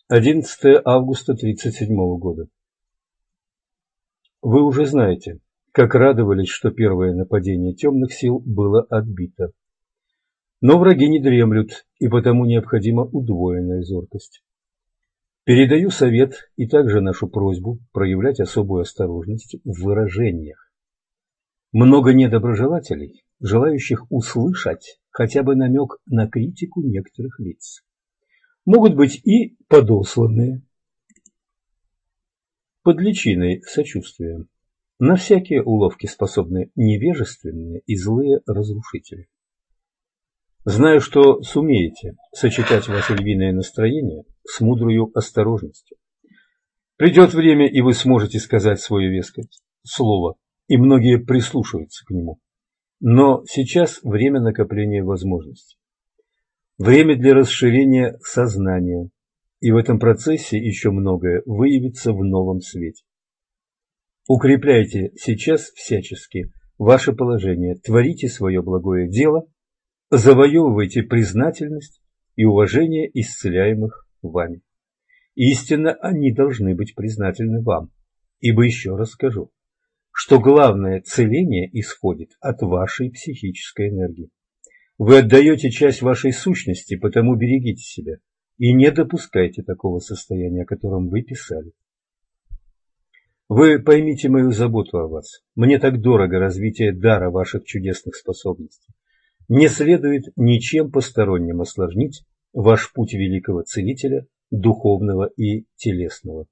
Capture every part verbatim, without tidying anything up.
одиннадцатое августа тридцать седьмого года. Вы уже знаете, как радовались, что первое нападение темных сил было отбито. Но враги не дремлют, и потому необходима удвоенная зоркость. Передаю совет и также нашу просьбу проявлять особую осторожность в выражениях. Много недоброжелателей, желающих услышать хотя бы намек на критику некоторых лиц. Могут быть и подосланные под личиной сочувствия. На всякие уловки способны невежественные и злые разрушители. Знаю, что сумеете сочетать ваше львиное настроение с мудрою осторожностью. Придет время, и вы сможете сказать свое веское слово, и многие прислушаются к нему. Но сейчас время накопления возможностей. Время для расширения сознания, и в этом процессе еще многое выявится в новом свете. Укрепляйте сейчас всячески ваше положение, творите свое благое дело, завоевывайте признательность и уважение исцеляемых вами. Истинно они должны быть признательны вам, ибо еще раз скажу, что главное целение исходит от вашей психической энергии. Вы отдаете часть вашей сущности, потому берегите себя и не допускайте такого состояния, о котором вы писали. Вы поймите мою заботу о вас. Мне так дорого развитие дара ваших чудесных способностей. Не следует ничем посторонним осложнить ваш путь великого целителя, духовного и телесного.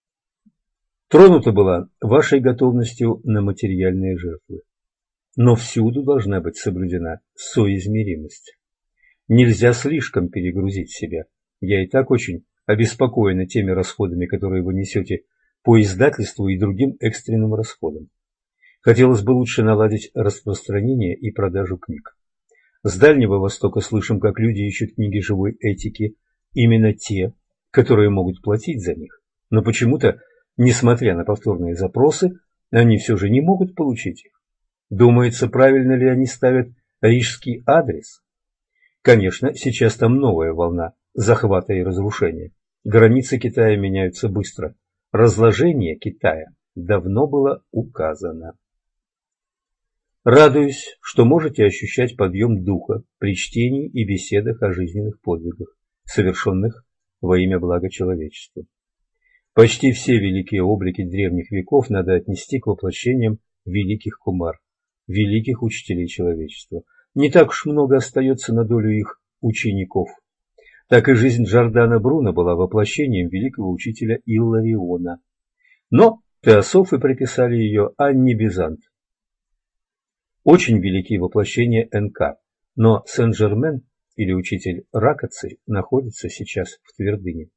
Тронута была вашей готовностью на материальные жертвы. Но всюду должна быть соблюдена соизмеримость. Нельзя слишком перегрузить себя. Я и так очень обеспокоена теми расходами, которые вы несете по издательству и другим экстренным расходам. Хотелось бы лучше наладить распространение и продажу книг. С Дальнего Востока слышим, как люди ищут книги живой этики, именно те, которые могут платить за них. Но почему-то, несмотря на повторные запросы, они все же не могут получить их. Думается, правильно ли они ставят рижский адрес? Конечно, сейчас там новая волна захвата и разрушения. Границы Китая меняются быстро. Разложение Китая давно было указано. Радуюсь, что можете ощущать подъем духа при чтении и беседах о жизненных подвигах, совершенных во имя блага человечества. Почти все великие облики древних веков надо отнести к воплощениям великих кумар, великих учителей человечества. Не так уж много остается на долю их учеников. Так и жизнь Джордано Бруно была воплощением великого учителя Иллариона. Но теософы приписали ее Анне Бизант. Очень великие воплощения эн ка, но Сен-Жермен или учитель Ракоци находится сейчас в твердыне.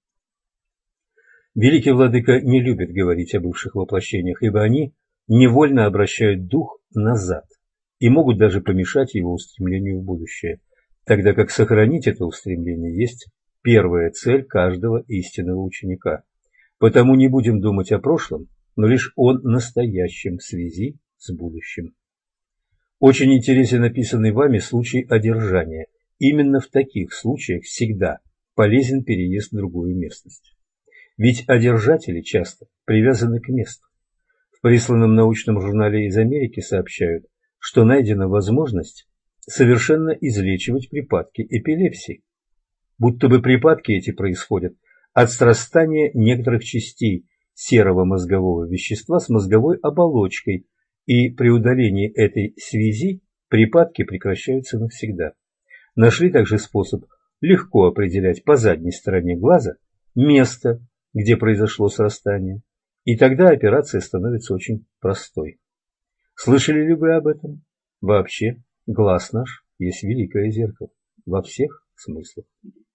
Великий владыка не любит говорить о бывших воплощениях, ибо они невольно обращают дух назад и могут даже помешать его устремлению в будущее, тогда как сохранить это устремление есть первая цель каждого истинного ученика. Потому не будем думать о прошлом, но лишь о настоящем в связи с будущим. Очень интересен описанный вами случай одержания. Именно в таких случаях всегда полезен переезд в другую местность. Ведь одержатели часто привязаны к месту. В присланном научном журнале из Америки сообщают, что найдена возможность совершенно излечивать припадки эпилепсии. Будто бы припадки эти происходят от срастания некоторых частей серого мозгового вещества с мозговой оболочкой, и при удалении этой связи припадки прекращаются навсегда. Нашли также способ легко определять по задней стороне глаза место, где произошло срастание, и тогда операция становится очень простой. Слышали ли вы об этом? Вообще, глаз наш есть великое зеркало во всех смыслах.